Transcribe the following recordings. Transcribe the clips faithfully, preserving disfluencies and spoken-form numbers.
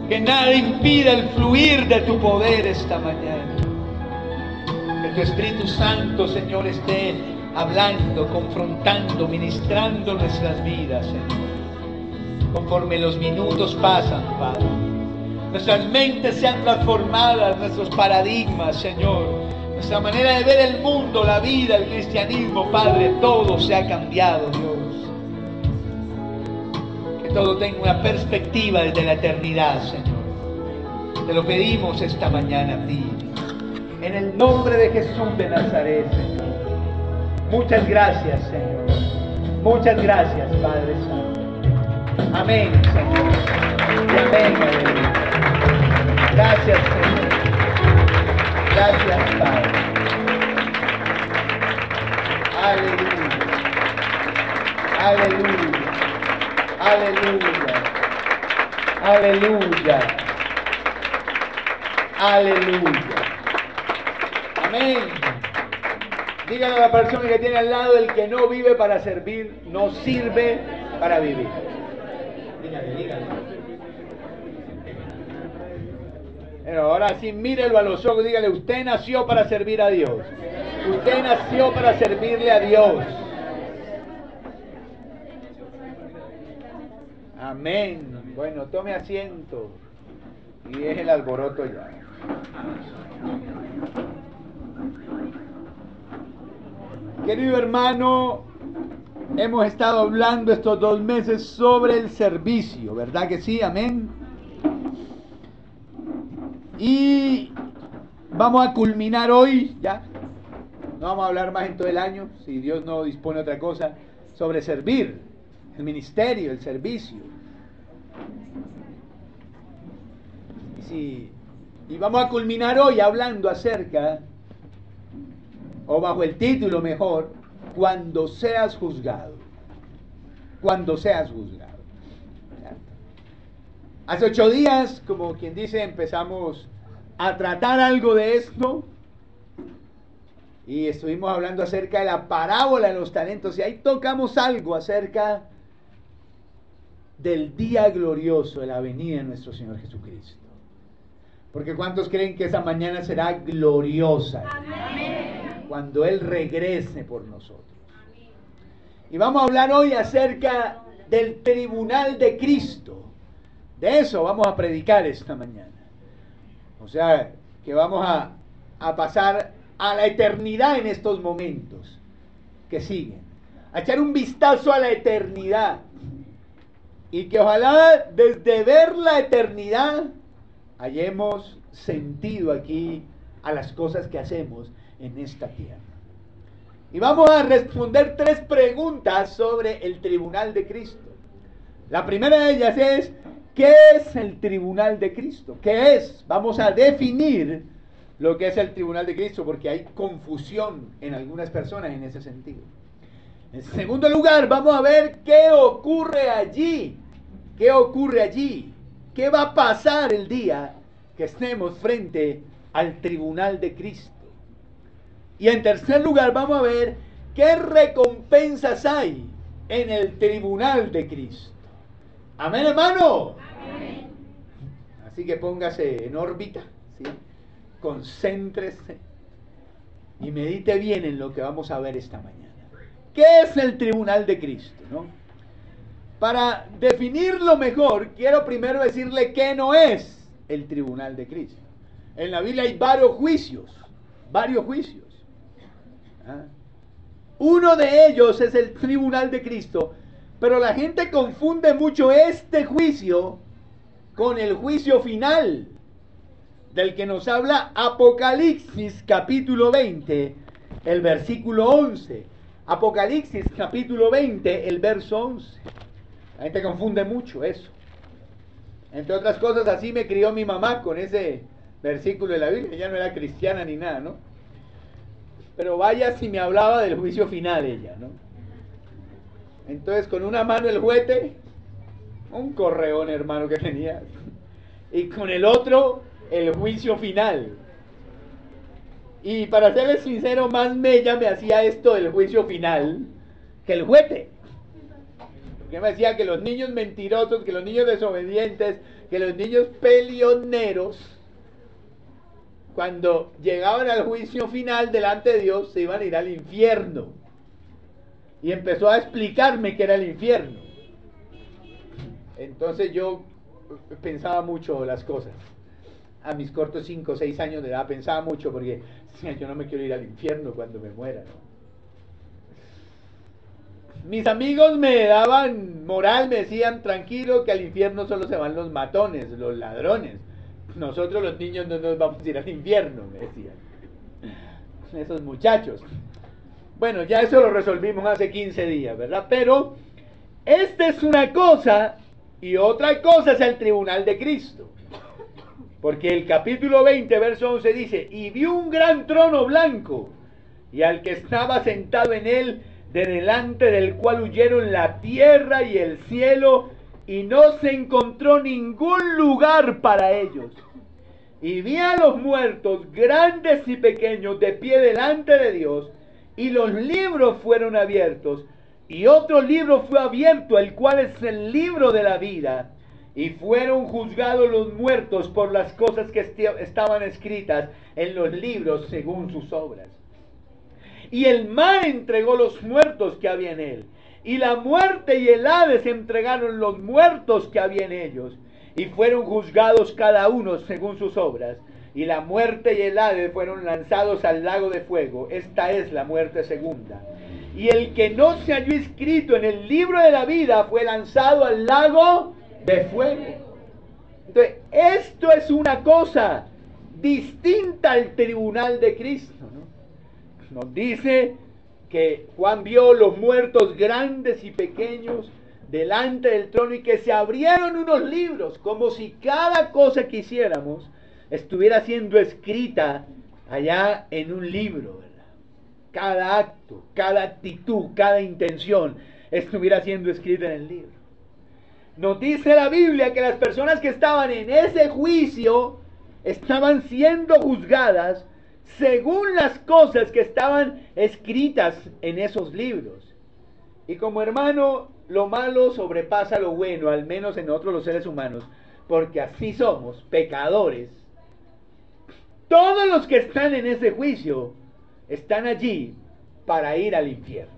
Que nada impida el fluir de tu poder esta mañana. Que tu Espíritu Santo, Señor, esté hablando, confrontando, ministrando nuestras vidas, Señor. Conforme los minutos pasan, Padre. Nuestras mentes sean transformadas, nuestros paradigmas, Señor. Nuestra manera de ver el mundo, la vida, el cristianismo, Padre, todo se ha cambiado, Dios. Que todo tenga una perspectiva desde la eternidad, Señor. Te lo pedimos esta mañana a ti. En el nombre de Jesús de Nazaret, Señor. Muchas gracias, Señor. Muchas gracias, Padre Santo. Amén, Señor. Y amén, aleluya. Gracias, Señor. Gracias, Padre. Aleluya. Aleluya. Aleluya. Aleluya. Aleluya. Amén. Dígale a la persona que tiene al lado: el que no vive para servir, no sirve para vivir. Dígale, dígale. Pero ahora sí, mírelo a los ojos, dígale: usted nació para servir a Dios. Usted nació para servirle a Dios. Amén. Bueno, tome asiento y deje el alboroto ya. Querido hermano, hemos estado hablando estos dos meses sobre el servicio, ¿verdad que sí? Amén. Y vamos a culminar hoy, ya. No vamos a hablar más en todo el año, si Dios no dispone otra cosa, sobre servir, el ministerio, el servicio. Y, si, y vamos a culminar hoy hablando acerca, o bajo el título mejor, cuando seas juzgado. Cuando seas juzgado. Hace ocho días, como quien dice, empezamos a tratar algo de esto. Y estuvimos hablando acerca de la parábola de los talentos. Y ahí tocamos algo acerca del día glorioso de la venida de nuestro Señor Jesucristo. Porque ¿cuántos creen que esa mañana será gloriosa? Amén. Cuando Él regrese por nosotros. Y vamos a hablar hoy acerca del tribunal de Cristo. De eso vamos a predicar esta mañana. O sea, que vamos a, a pasar a la eternidad en estos momentos que siguen. A echar un vistazo a la eternidad. Y que ojalá desde ver la eternidad hayamos sentido aquí a las cosas que hacemos en esta tierra. Y vamos a responder tres preguntas sobre el tribunal de Cristo. La primera de ellas es: ¿qué es el tribunal de Cristo? ¿Qué es? Vamos a definir lo que es el tribunal de Cristo, porque hay confusión en algunas personas en ese sentido. En segundo lugar, vamos a ver qué ocurre allí. ¿Qué ocurre allí? ¿Qué va a pasar el día que estemos frente al tribunal de Cristo? Y en tercer lugar, vamos a ver qué recompensas hay en el tribunal de Cristo. Amén, hermano. Amén. Así que póngase en órbita, ¿sí? Concéntrese y medite bien en lo que vamos a ver esta mañana. ¿Qué es el tribunal de Cristo, no? Para definirlo mejor, quiero primero decirle qué no es el tribunal de Cristo. En la Biblia hay varios juicios, varios juicios. ¿Ah? Uno de ellos es el tribunal de Cristo, pero la gente confunde mucho este juicio con el juicio final, del que nos habla Apocalipsis capítulo veinte, el versículo once. Apocalipsis capítulo veinte, el verso once. La gente confunde mucho eso. Entre otras cosas, así me crió mi mamá con ese versículo de la Biblia. Ella no era cristiana ni nada, ¿no? Pero vaya si me hablaba del juicio final ella, ¿no? Entonces, con una mano el juguete, un correón, hermano, que tenía, y con el otro el juicio final. Y para serles sincero, más mella me hacía esto del juicio final que el juguete. Porque me decía que los niños mentirosos, que los niños desobedientes, que los niños peleoneros, cuando llegaban al juicio final delante de Dios, se iban a ir al infierno. Y empezó a explicarme qué era el infierno. Entonces yo pensaba mucho las cosas. A mis cortos cinco o seis años de edad pensaba mucho, porque yo no me quiero ir al infierno cuando me muera, ¿no? Mis amigos me daban moral, me decían, tranquilo, que al infierno solo se van los matones, los ladrones. Nosotros los niños no nos vamos a ir al infierno, me decían esos muchachos. Bueno, ya eso lo resolvimos hace quince días, ¿verdad? Pero esta es una cosa, y otra cosa es el tribunal de Cristo. Porque el capítulo veinte, verso once dice, y vi un gran trono blanco, y al que estaba sentado en él, de delante del cual huyeron la tierra y el cielo, y no se encontró ningún lugar para ellos. Y vi a los muertos, grandes y pequeños, de pie delante de Dios, y los libros fueron abiertos, y otro libro fue abierto, el cual es el libro de la vida, y fueron juzgados los muertos por las cosas que estaban escritas en los libros según sus obras. Y el mar entregó los muertos que había en él, y la muerte y el Hades entregaron los muertos que había en ellos, y fueron juzgados cada uno según sus obras. Y la muerte y el Hades fueron lanzados al lago de fuego. Esta es la muerte segunda. Y el que no se halló inscrito en el libro de la vida fue lanzado al lago de fuego. Entonces, esto es una cosa distinta al tribunal de Cristo, ¿no? Nos dice que Juan vio los muertos grandes y pequeños delante del trono, y que se abrieron unos libros, como si cada cosa que hiciéramos estuviera siendo escrita allá en un libro, ¿verdad? Cada acto, cada actitud, cada intención estuviera siendo escrita en el libro. Nos dice la Biblia que las personas que estaban en ese juicio estaban siendo juzgadas según las cosas que estaban escritas en esos libros. Y como hermano, lo malo sobrepasa lo bueno, al menos en nosotros los seres humanos, porque así somos, pecadores. Todos los que están en ese juicio están allí para ir al infierno.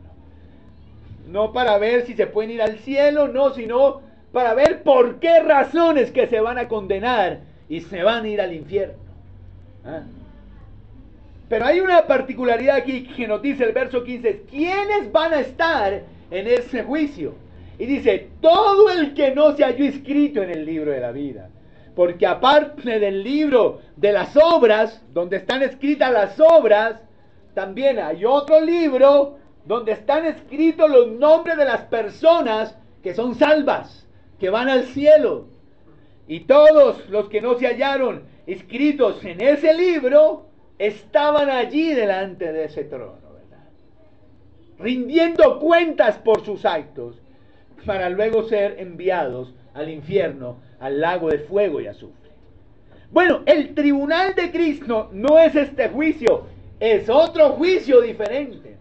No para ver si se pueden ir al cielo, no, sino para ver por qué razones que se van a condenar y se van a ir al infierno. ¿Ah? Pero hay una particularidad aquí que nos dice el verso quince, ¿quiénes van a estar en ese juicio? Y dice, todo el que no se halló inscrito en el libro de la vida. Porque aparte del libro de las obras, donde están escritas las obras, también hay otro libro donde están escritos los nombres de las personas que son salvas, que van al cielo. Y todos los que no se hallaron inscritos en ese libro estaban allí delante de ese trono, ¿verdad? Rindiendo cuentas por sus actos, para luego ser enviados al infierno, al lago de fuego y azufre. Bueno, el tribunal de Cristo no es este juicio, es otro juicio diferente,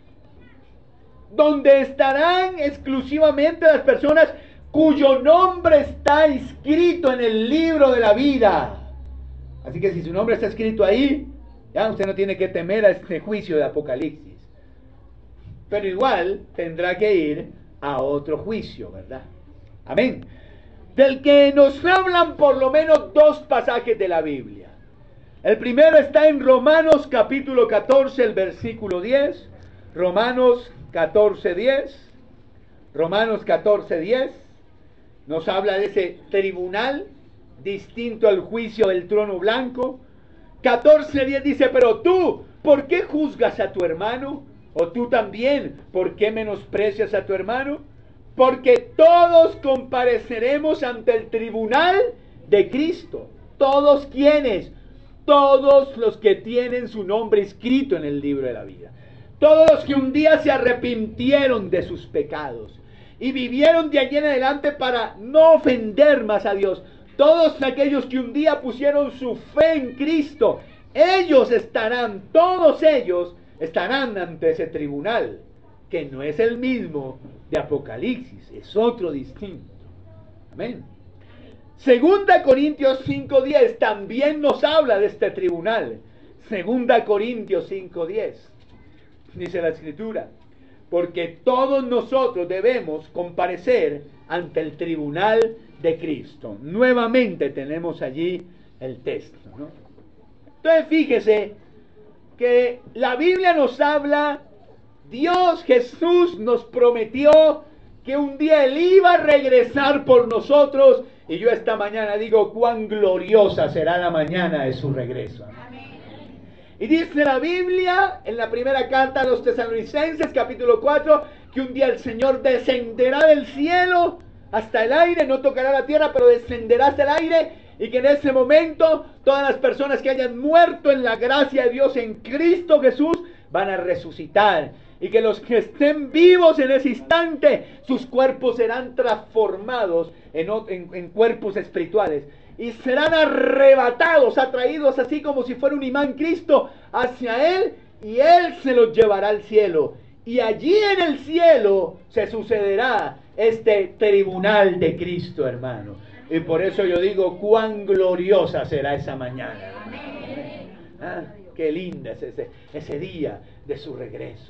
donde estarán exclusivamente las personas cuyo nombre está inscrito en el libro de la vida. Así que si su nombre está escrito ahí, ya usted no tiene que temer a este juicio de Apocalipsis. Pero igual tendrá que ir a otro juicio, ¿verdad? Amén. Del que nos hablan por lo menos dos pasajes de la Biblia. El primero está en Romanos capítulo catorce, el versículo diez. Romanos catorce, diez. Romanos catorce, diez. Nos habla de ese tribunal distinto al juicio del trono blanco. catorce, diez dice, pero tú, ¿por qué juzgas a tu hermano? O tú también, ¿por qué menosprecias a tu hermano? Porque todos compareceremos ante el tribunal de Cristo. ¿Todos quiénes? Todos los que tienen su nombre escrito en el libro de la vida. Todos los que un día se arrepintieron de sus pecados y vivieron de allí en adelante para no ofender más a Dios. Todos aquellos que un día pusieron su fe en Cristo, ellos estarán, todos ellos estarán ante ese tribunal, que no es el mismo de Apocalipsis, es otro distinto. Amén. Segunda Corintios cinco diez también nos habla de este tribunal. Segunda Corintios cinco diez. Dice la Escritura: porque todos nosotros debemos comparecer ante el tribunal de Cristo. Nuevamente tenemos allí el texto, ¿no? Entonces fíjese que la Biblia nos habla, Dios Jesús nos prometió que un día Él iba a regresar por nosotros, y yo esta mañana digo cuán gloriosa será la mañana de su regreso. Y dice la Biblia en la primera carta a los Tesalonicenses, capítulo cuatro, que un día el Señor descenderá del cielo hasta el aire, no tocará la tierra, pero descenderá hasta el aire, y que en ese momento todas las personas que hayan muerto en la gracia de Dios en Cristo Jesús van a resucitar, y que los que estén vivos en ese instante, sus cuerpos serán transformados en, en, en cuerpos espirituales, y serán arrebatados, atraídos así como si fuera un imán Cristo hacia Él, y Él se los llevará al cielo. Y allí en el cielo se sucederá este tribunal de Cristo, hermano. Y por eso yo digo, cuán gloriosa será esa mañana. ¿Ah? Qué linda es ese, ese día de su regreso.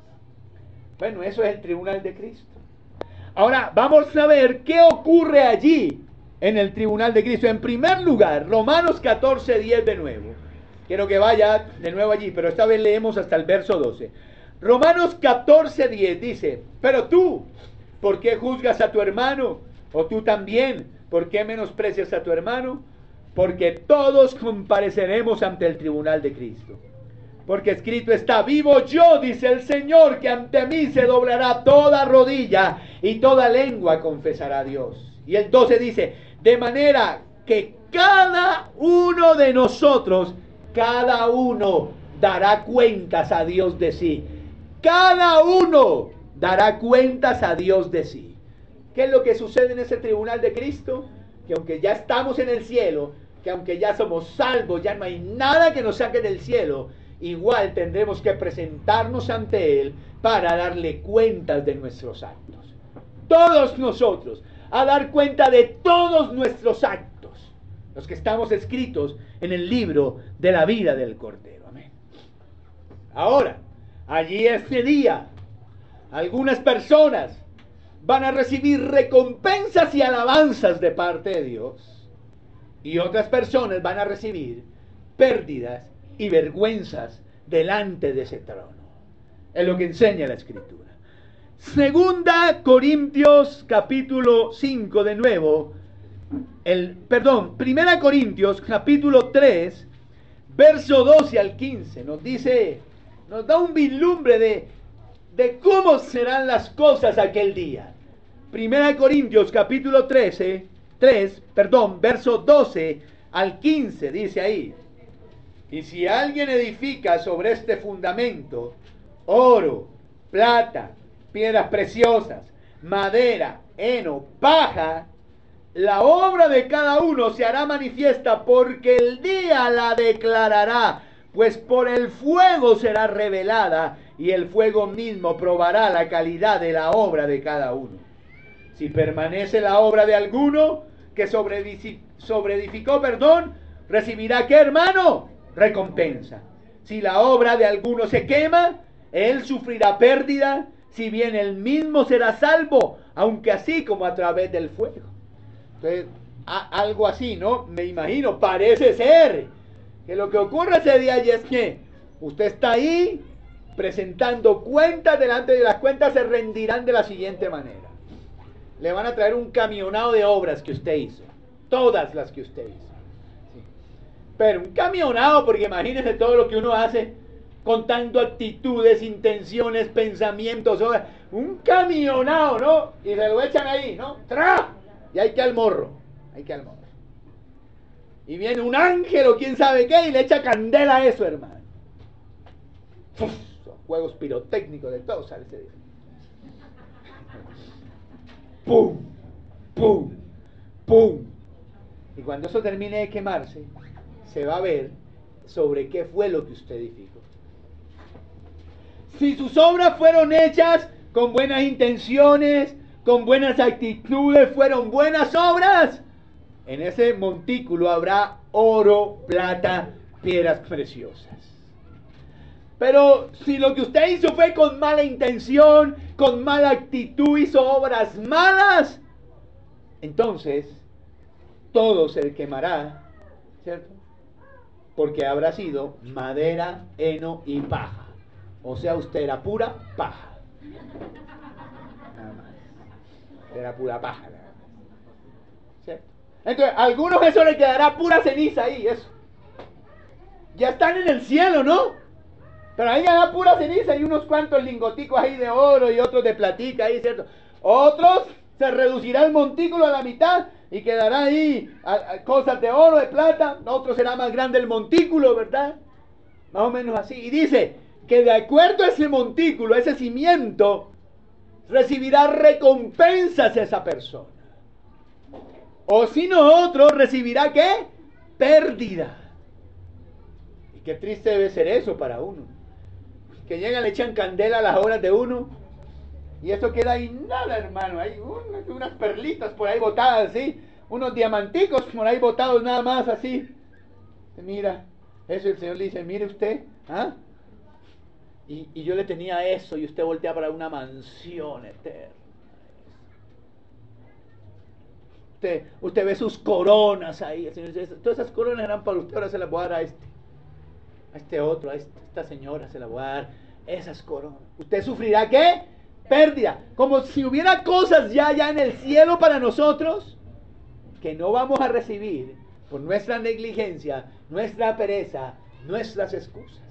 Bueno, eso es el tribunal de Cristo. Ahora, vamos a ver qué ocurre allí en el tribunal de Cristo. En primer lugar, Romanos catorce diez de nuevo. Quiero que vaya de nuevo allí, pero esta vez leemos hasta el verso doce. Romanos catorce diez dice: pero tú, ¿por qué juzgas a tu hermano? O tú también, ¿por qué menosprecias a tu hermano? Porque todos compareceremos ante el tribunal de Cristo. Porque escrito está: vivo yo, dice el Señor, que ante mí se doblará toda rodilla y toda lengua confesará a Dios. Y el doce dice: de manera que cada uno de nosotros, cada uno dará cuentas a Dios de sí. Cada uno dará cuentas a Dios de sí. ¿Qué es lo que sucede en ese tribunal de Cristo? Que aunque ya estamos en el cielo, que aunque ya somos salvos, ya no hay nada que nos saque del cielo, igual tendremos que presentarnos ante Él para darle cuentas de nuestros actos. Todos nosotros, a dar cuenta de todos nuestros actos, los que estamos escritos en el libro de la vida del Cordero. Amén. Ahora, allí ese día, algunas personas van a recibir recompensas y alabanzas de parte de Dios, y otras personas van a recibir pérdidas y vergüenzas delante de ese trono. Es lo que enseña la Escritura. Segunda Corintios capítulo cinco de nuevo, el, perdón, Primera Corintios capítulo tres, verso doce al quince, nos dice, nos da un vislumbre de, de cómo serán las cosas aquel día. Primera Corintios capítulo trece, tres, perdón, verso doce al quince, dice ahí: y si alguien edifica sobre este fundamento oro, plata, piedras preciosas, madera, heno, paja, la obra de cada uno se hará manifiesta, porque el día la declarará, pues por el fuego será revelada, y el fuego mismo probará la calidad de la obra de cada uno. Si permanece la obra de alguno que sobreedificó, perdón, recibirá, ¿qué, hermano? Recompensa. Si la obra de alguno se quema, él sufrirá pérdida, si bien él mismo será salvo, aunque así como a través del fuego. Entonces, a, algo así, ¿no? Me imagino, parece ser que lo que ocurre ese día es que usted está ahí presentando cuentas, delante de las cuentas se rendirán de la siguiente manera: le van a traer un camionado de obras que usted hizo, todas las que usted hizo. Pero un camionado, porque imagínense todo lo que uno hace, contando actitudes, intenciones, pensamientos, obras. Un camionado, ¿no? Y se lo echan ahí, ¿no? ¡Tra! Y hay que al morro, hay que al morro. Y viene un ángel o quién sabe qué y le echa candela a eso, hermano. Uf, son juegos pirotécnicos de todo, sale ese día. ¡Pum! ¡Pum! ¡Pum! Y cuando eso termine de quemarse, se va a ver sobre qué fue lo que usted edificó. Si sus obras fueron hechas con buenas intenciones, con buenas actitudes, fueron buenas obras, En ese montículo habrá oro, plata, piedras preciosas. Pero si lo que usted hizo fue con mala intención, con mala actitud, hizo obras malas, entonces todo se quemará, ¿cierto? Porque habrá sido madera, heno y paja. O sea, usted era pura paja. Nada más. Era pura paja. Nada más. ¿Cierto? Entonces, a algunos eso le quedará pura ceniza ahí, eso. Ya están en el cielo, ¿no? Pero ahí quedará pura ceniza y unos cuantos lingoticos ahí de oro y otros de platica ahí, ¿cierto? Otros se reducirá el montículo a la mitad y quedará ahí a, a, cosas de oro, de plata. Otro será más grande el montículo, ¿verdad? Más o menos así. Y dice que de acuerdo a ese montículo, a ese cimiento, recibirá recompensas esa persona. O si no, otro recibirá ¿qué? Pérdida. Y qué triste debe ser eso para uno. Que llegan, le echan candela a las obras de uno y eso queda ahí nada, hermano. Hay unas, unas perlitas por ahí botadas así, unos diamanticos por ahí botados nada más así. Mira, eso el Señor le dice, mire usted, ¿ah? Y, y yo le tenía eso y usted voltea para una mansión eterna. Usted, usted ve sus coronas ahí. El Señor dice, todas esas coronas eran para usted, ahora se las voy a dar a este. A este otro, a esta señora se la voy a dar esas coronas. ¿Usted sufrirá qué? Pérdida. Como si hubiera cosas ya, ya en el cielo para nosotros que no vamos a recibir por nuestra negligencia, nuestra pereza, nuestras excusas.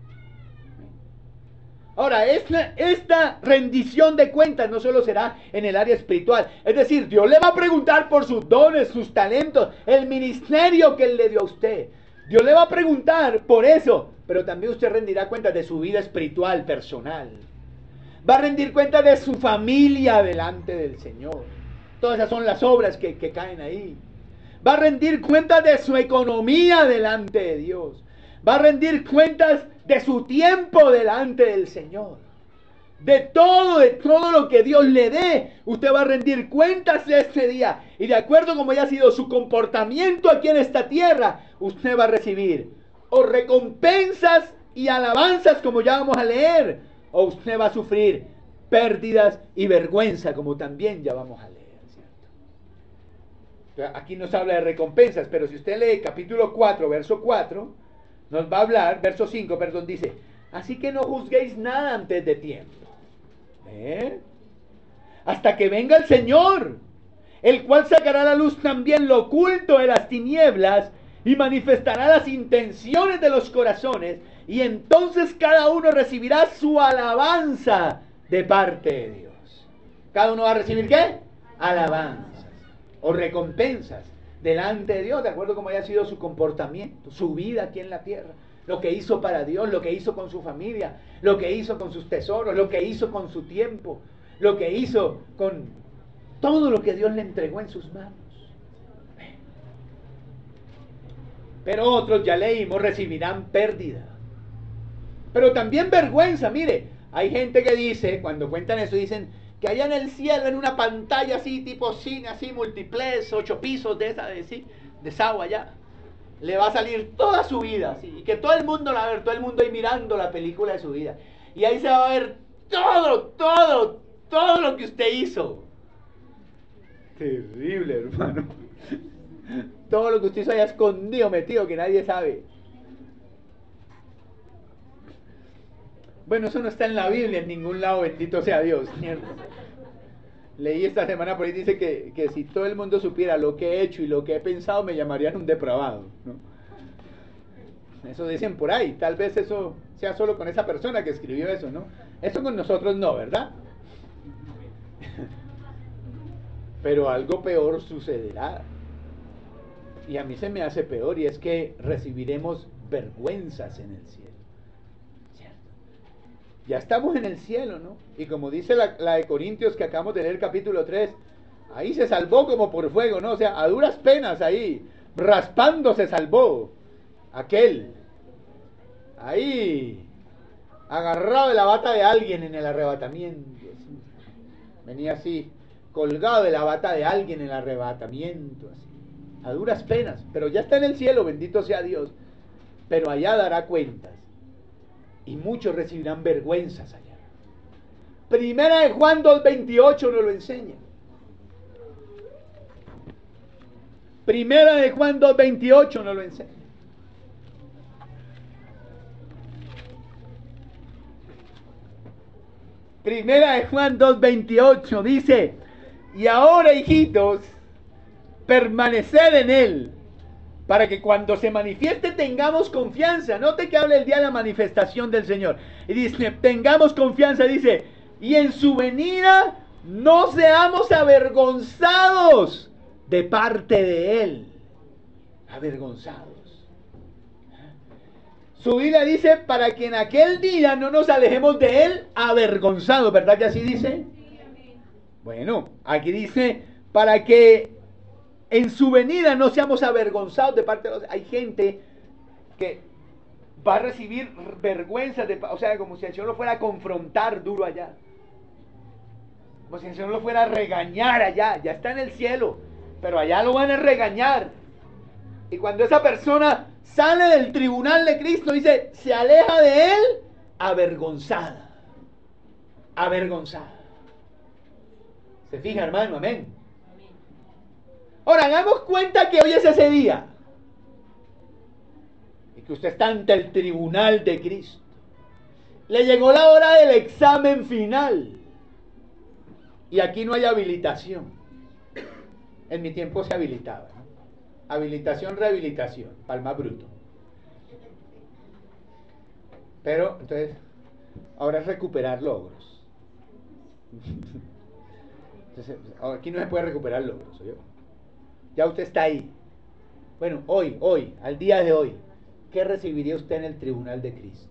Ahora, esta, esta rendición de cuentas no solo será en el área espiritual. Es decir, Dios le va a preguntar por sus dones, sus talentos, el ministerio que Él le dio a usted. Dios le va a preguntar por eso, pero también usted rendirá cuenta de su vida espiritual, personal. Va a rendir cuenta de su familia delante del Señor. Todas esas son las obras que, que caen ahí. Va a rendir cuenta de su economía delante de Dios. Va a rendir cuentas de su tiempo delante del Señor. De todo, de todo lo que Dios le dé, usted va a rendir cuentas de este día. Y de acuerdo como haya sido su comportamiento aquí en esta tierra, usted va a recibir o recompensas y alabanzas como ya vamos a leer, o usted va a sufrir pérdidas y vergüenza como también ya vamos a leer, ¿cierto? Aquí nos habla de recompensas, pero si usted lee capítulo cuatro, verso cuatro, nos va a hablar, verso cinco, perdón, dice, así que no juzguéis nada antes de tiempo. ¿Eh? Hasta que venga el Señor, el cual sacará a la luz también lo oculto de las tinieblas y manifestará las intenciones de los corazones, y entonces cada uno recibirá su alabanza de parte de Dios. Cada uno va a recibir ¿qué? Alabanzas o recompensas delante de Dios, de acuerdo como haya sido su comportamiento, su vida aquí en la tierra. Lo que hizo para Dios, lo que hizo con su familia, lo que hizo con sus tesoros, lo que hizo con su tiempo, lo que hizo con todo lo que Dios le entregó en sus manos. Pero otros, ya leímos, recibirán pérdida. Pero también vergüenza. Mire, hay gente que dice, cuando cuentan eso, dicen que allá en el cielo, en una pantalla así, tipo cine, así, multiplex, ocho pisos de esa, de, ¿sí? de esa agua allá, le va a salir toda su vida, así, y que todo el mundo la va a ver, todo el mundo ahí mirando la película de su vida. Y ahí se va a ver todo, todo, todo lo que usted hizo. Terrible, hermano. Todo lo que usted hizo haya escondido, metido, que nadie sabe. Bueno, eso no está en la Biblia en ningún lado, bendito sea Dios. Leí esta semana por ahí, dice que, que si todo el mundo supiera lo que he hecho y lo que he pensado, me llamarían un depravado, ¿no? Eso dicen por ahí. Tal vez eso sea solo con esa persona que escribió eso, ¿no? Eso con nosotros no, ¿verdad? Pero algo peor sucederá. Y a mí se me hace peor, y es que recibiremos vergüenzas en el cielo. ¿Cierto? Ya estamos en el cielo, ¿no? Y como dice la, la de Corintios que acabamos de leer, capítulo tres, ahí se salvó como por fuego, ¿no? O sea, a duras penas ahí, raspando se salvó aquel. Ahí, agarrado de la bata de alguien en el arrebatamiento. Así. Venía así, colgado de la bata de alguien en el arrebatamiento, así. a duras penas, pero ya está en el cielo, bendito sea Dios, pero allá dará cuentas, y muchos recibirán vergüenzas allá. Primera de Juan dos veintiocho nos lo enseña. Primera de Juan dos veintiocho nos lo enseña. Primera de Juan dos veintiocho dice: y ahora, hijitos, permaneced en él, para que cuando se manifieste tengamos confianza. Note que habla el día de la manifestación del Señor. Y dice, tengamos confianza, dice, y en su venida no seamos avergonzados de parte de él. Avergonzados. Su Biblia dice, para que en aquel día no nos alejemos de él avergonzados, ¿verdad que así dice? Bueno, aquí dice, para que en su venida no seamos avergonzados de parte de los... Hay gente que va a recibir vergüenza, de, o sea, como si el Señor lo fuera a confrontar duro allá. Como si el Señor lo fuera a regañar allá. Ya está en el cielo, pero allá lo van a regañar. Y cuando esa persona sale del tribunal de Cristo, dice, se aleja de él avergonzada. Avergonzada. ¿Se fija, hermano? Amén. Ahora, hagamos cuenta que hoy es ese día. Y que usted está ante el tribunal de Cristo. Le llegó la hora del examen final. Y aquí no hay habilitación. En mi tiempo se habilitaba, ¿no? Habilitación, rehabilitación, palma bruto. Pero, entonces, ahora es recuperar logros. Entonces, aquí no se puede recuperar logros, ¿oyó? Ya usted está ahí. Bueno, hoy, hoy, al día de hoy, ¿qué recibiría usted en el tribunal de Cristo?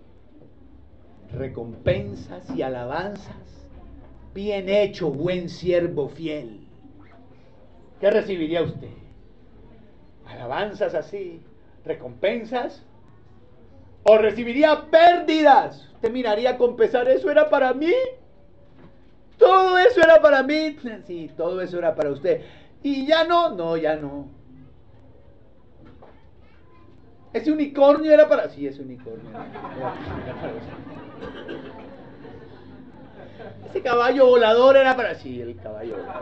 Recompensas y alabanzas. Bien hecho, buen siervo fiel. ¿Qué recibiría usted? Alabanzas así, recompensas. ¿O recibiría pérdidas? Usted miraría con pesar, ¿eso era para mí? Todo eso era para mí. Sí, todo eso era para usted. Y ya no, no, ya no. Ese unicornio era para... Sí, ese unicornio era, era para usted. Ese caballo volador era para... Sí, el caballo volador.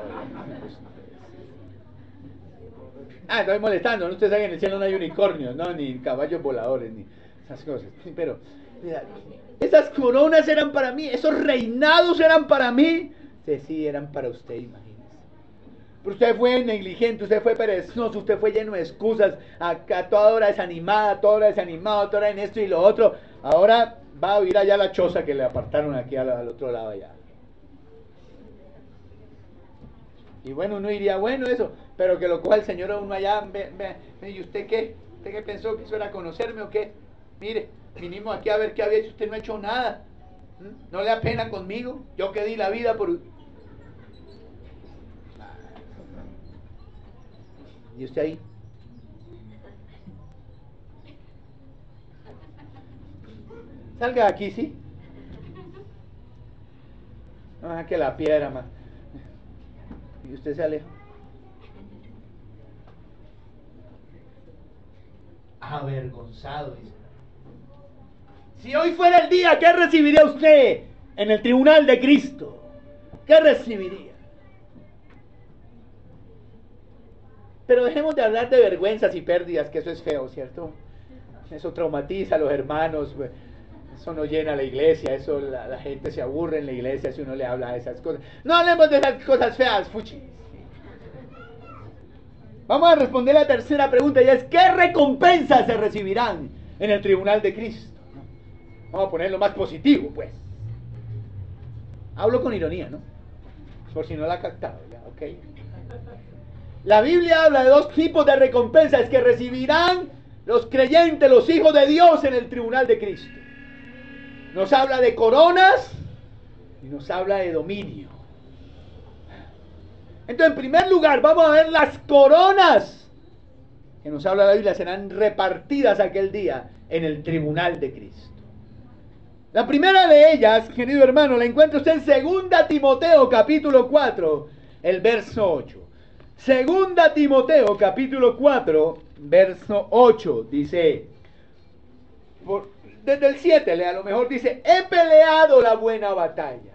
Ah, estoy molestando, ¿no? Ustedes saben que en el cielo no hay unicornios, ¿no? Ni caballos voladores, ni esas cosas. Sí, pero, mira, esas coronas eran para mí, esos reinados eran para mí. Sí, sí, eran para usted, imagínese. Pero usted fue negligente, usted fue perezoso, usted fue lleno de excusas, acá toda hora desanimada, toda hora desanimado, toda hora en esto y lo otro. Ahora va a vivir allá a la choza que le apartaron aquí al, al otro lado allá. Y bueno, uno diría, bueno, eso, pero que lo coja el Señor a uno allá, ve, ve, ¿y usted qué? ¿Usted qué pensó que eso era conocerme o qué? Mire, vinimos aquí a ver qué había hecho, usted no ha hecho nada. ¿Mm? ¿No le da pena conmigo? Yo que di la vida por... ¿Y usted ahí? Salga de aquí, ¿sí? No, que la piedra más. Y usted se aleja. Avergonzado, dice. Si hoy fuera el día, ¿qué recibiría usted en el tribunal de Cristo? ¿Qué recibiría? Pero dejemos de hablar de vergüenzas y pérdidas, que eso es feo, ¿cierto? Eso traumatiza a los hermanos, eso no llena la iglesia, eso la, la gente se aburre en la iglesia si uno le habla de esas cosas. No hablemos de esas cosas feas, fuchi. Vamos a responder la tercera pregunta, y es, ¿qué recompensas se recibirán en el tribunal de Cristo? Vamos a ponerlo más positivo, pues. Hablo con ironía, ¿no? Por si no la ha captado, ya, ok. La Biblia habla de dos tipos de recompensas que recibirán los creyentes, los hijos de Dios en el tribunal de Cristo. Nos habla de coronas y nos habla de dominio. Entonces, en primer lugar, vamos a ver las coronas que nos habla la Biblia, serán repartidas aquel día en el tribunal de Cristo. La primera de ellas, querido hermano, la encuentra usted en segunda Timoteo capítulo cuatro, el verso ocho. Segunda Timoteo, capítulo cuatro, verso ocho, dice, por, desde el siete, a lo mejor dice, he peleado la buena batalla,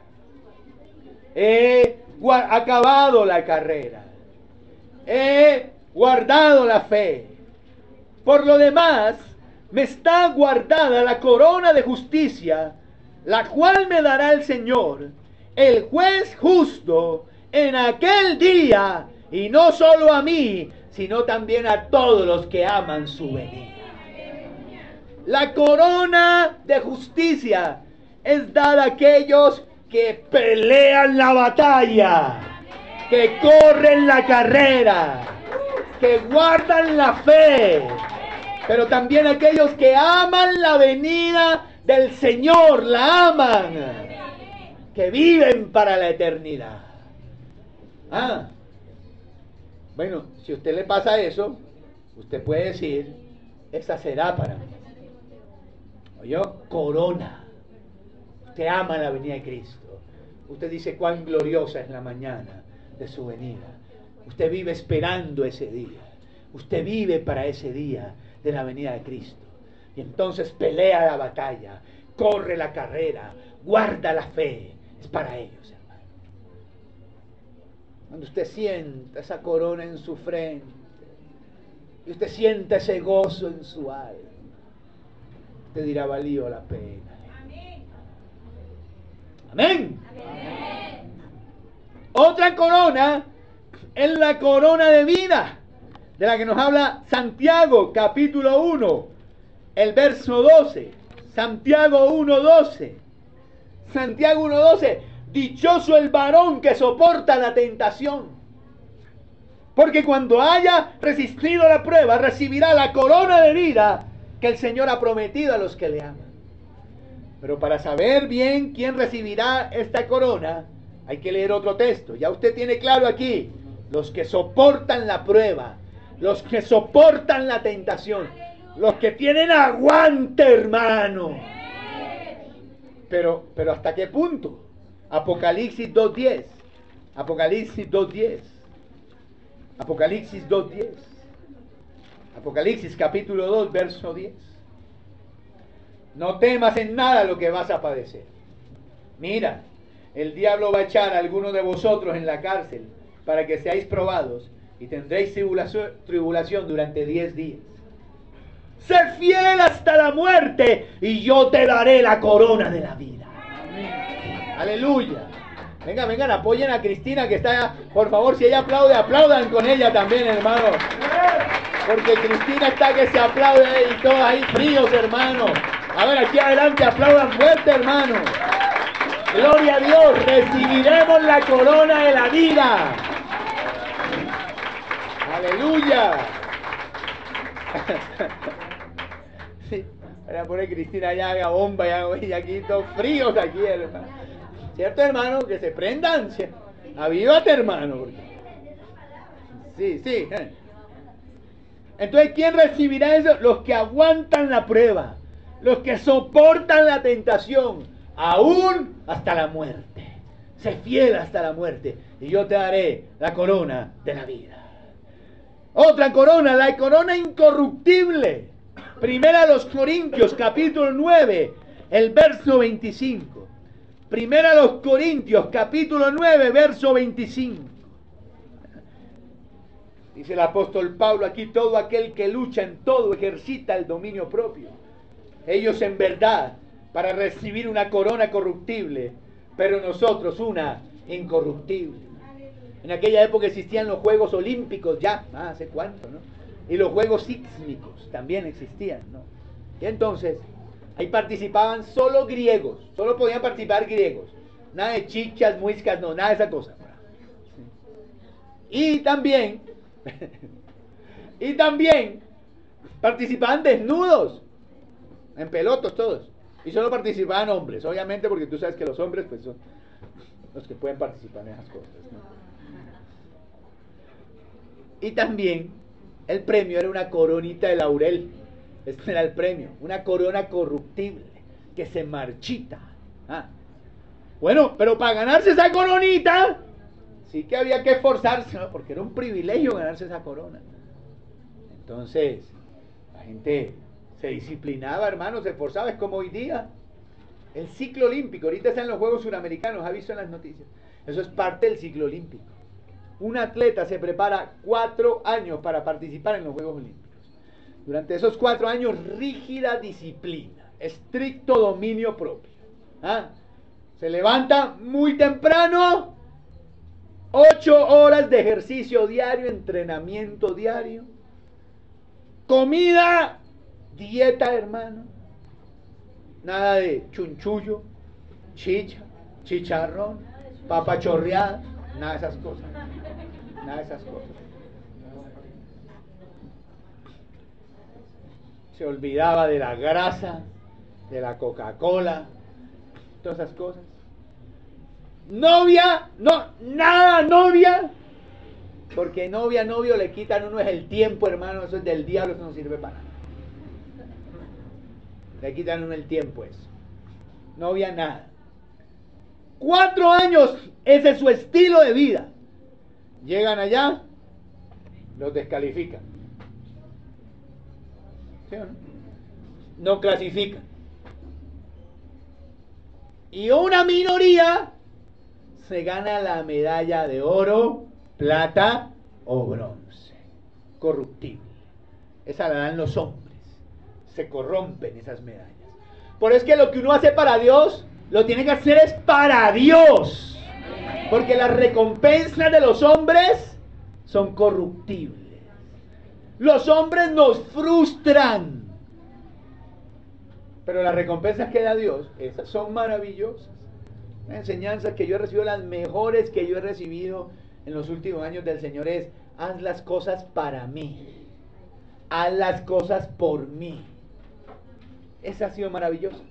he acabado la carrera, he guardado la fe. Por lo demás, me está guardada la corona de justicia, la cual me dará el Señor, el juez justo, en aquel día, y no solo a mí, sino también a todos los que aman su venida. La corona de justicia es dada a aquellos que pelean la batalla, que corren la carrera, que guardan la fe, pero también aquellos que aman la venida del Señor, la aman, que viven para la eternidad. Ah, bueno, si a usted le pasa eso, usted puede decir, esa será para mí. ¿Oyó? Corona. Usted ama la venida de Cristo. Usted dice cuán gloriosa es la mañana de su venida. Usted vive esperando ese día. Usted vive para ese día de la venida de Cristo. Y entonces pelea la batalla, corre la carrera, guarda la fe. Es para ellos, hermano. Cuando usted sienta esa corona en su frente y usted sienta ese gozo en su alma, usted dirá, valió la pena. Amén. Amén. Otra corona es la corona de vida, de la que nos habla Santiago, capítulo uno, el verso doce. Santiago uno, doce. Santiago uno, doce. Dichoso el varón que soporta la tentación, porque cuando haya resistido la prueba, recibirá la corona de vida que el Señor ha prometido a los que le aman. Pero para saber bien quién recibirá esta corona, hay que leer otro texto. Ya usted tiene claro aquí, los que soportan la prueba, los que soportan la tentación, los que tienen aguante, hermano. Pero, pero ¿hasta qué punto? Apocalipsis dos diez. Apocalipsis dos diez. Apocalipsis dos diez. Apocalipsis capítulo dos, verso diez. No temas en nada lo que vas a padecer. Mira, el diablo va a echar a algunos de vosotros en la cárcel para que seáis probados y tendréis tribulación, tribulación durante diez días. Sé fiel hasta la muerte y yo te daré la corona de la vida. Amén. Aleluya. Venga, vengan, apoyen a Cristina que está, por favor, si ella aplaude, aplaudan con ella también, hermano. Porque Cristina está que se aplaude y todos ahí fríos, hermano. A ver, aquí adelante, aplaudan fuerte, hermano. Gloria a Dios, recibiremos la corona de la vida. Aleluya. Sí, para poner Cristina allá, haga bomba, y aquí todos fríos aquí, hermano. ¿Cierto, hermano? Que se prendan. Avívate, hermano. Sí, sí. Entonces, ¿quién recibirá eso? Los que aguantan la prueba, los que soportan la tentación, aún hasta la muerte. Sé fiel hasta la muerte, y yo te daré la corona de la vida. Otra corona, la corona incorruptible. Primera a los Corintios, capítulo nueve, el verso veinticinco. Primera a los Corintios, capítulo nueve, verso veinticinco. Dice el apóstol Pablo aquí, todo aquel que lucha en todo ejercita el dominio propio. Ellos en verdad, para recibir una corona corruptible, pero nosotros una incorruptible. En aquella época existían los Juegos Olímpicos, ya, ah, hace cuánto, ¿no? Y los Juegos Sísmicos también existían, ¿no? Y entonces, ahí participaban solo griegos, solo podían participar griegos. Nada de chichas, muiscas, no, nada de esa cosa. Y también, y también participaban desnudos, en pelotos todos. Y solo participaban hombres, obviamente, porque tú sabes que los hombres pues son los que pueden participar en esas cosas, ¿no? Y también el premio era una coronita de laurel. Este era el premio, una corona corruptible que se marchita. Ah. Bueno, pero para ganarse esa coronita Sí que había que esforzarse, ¿no? Porque era un privilegio ganarse esa corona. Entonces, la gente se disciplinaba, hermanos, se esforzaba. Es como hoy día el ciclo olímpico. Ahorita están los Juegos Suramericanos, ¿ha visto en las noticias? Eso es parte del ciclo olímpico. Un atleta se prepara cuatro años para participar en los Juegos Olímpicos. Durante esos cuatro años, rígida disciplina, estricto dominio propio. ¿Ah? Se levanta muy temprano, ocho horas de ejercicio diario, entrenamiento diario, comida, dieta, hermano, nada de chunchullo, chicha, chicharrón, papa chorreada, nada de esas cosas, nada de esas cosas. Se olvidaba de la grasa, de la Coca-Cola, todas esas cosas. Novia, no, nada novia, porque novia, novio le quitan uno es el tiempo, hermano, eso es del diablo, eso no sirve para nada. Le quitan uno el tiempo eso. Novia, nada. Cuatro años, ese es su estilo de vida. Llegan allá, los descalifican. ¿Sí o no? No clasifican. Y una minoría se gana la medalla de oro, plata o bronce. Corruptible. Esa la dan los hombres. Se corrompen esas medallas. Por eso es que lo que uno hace para Dios, lo tiene que hacer es para Dios. Porque las recompensas de los hombres son corruptibles. Los hombres nos frustran. Pero las recompensas que da Dios, esas son maravillosas. Una enseñanza que yo he recibido, las mejores que yo he recibido en los últimos años del Señor es: haz las cosas para mí. Haz las cosas por mí. Esa ha sido maravillosa.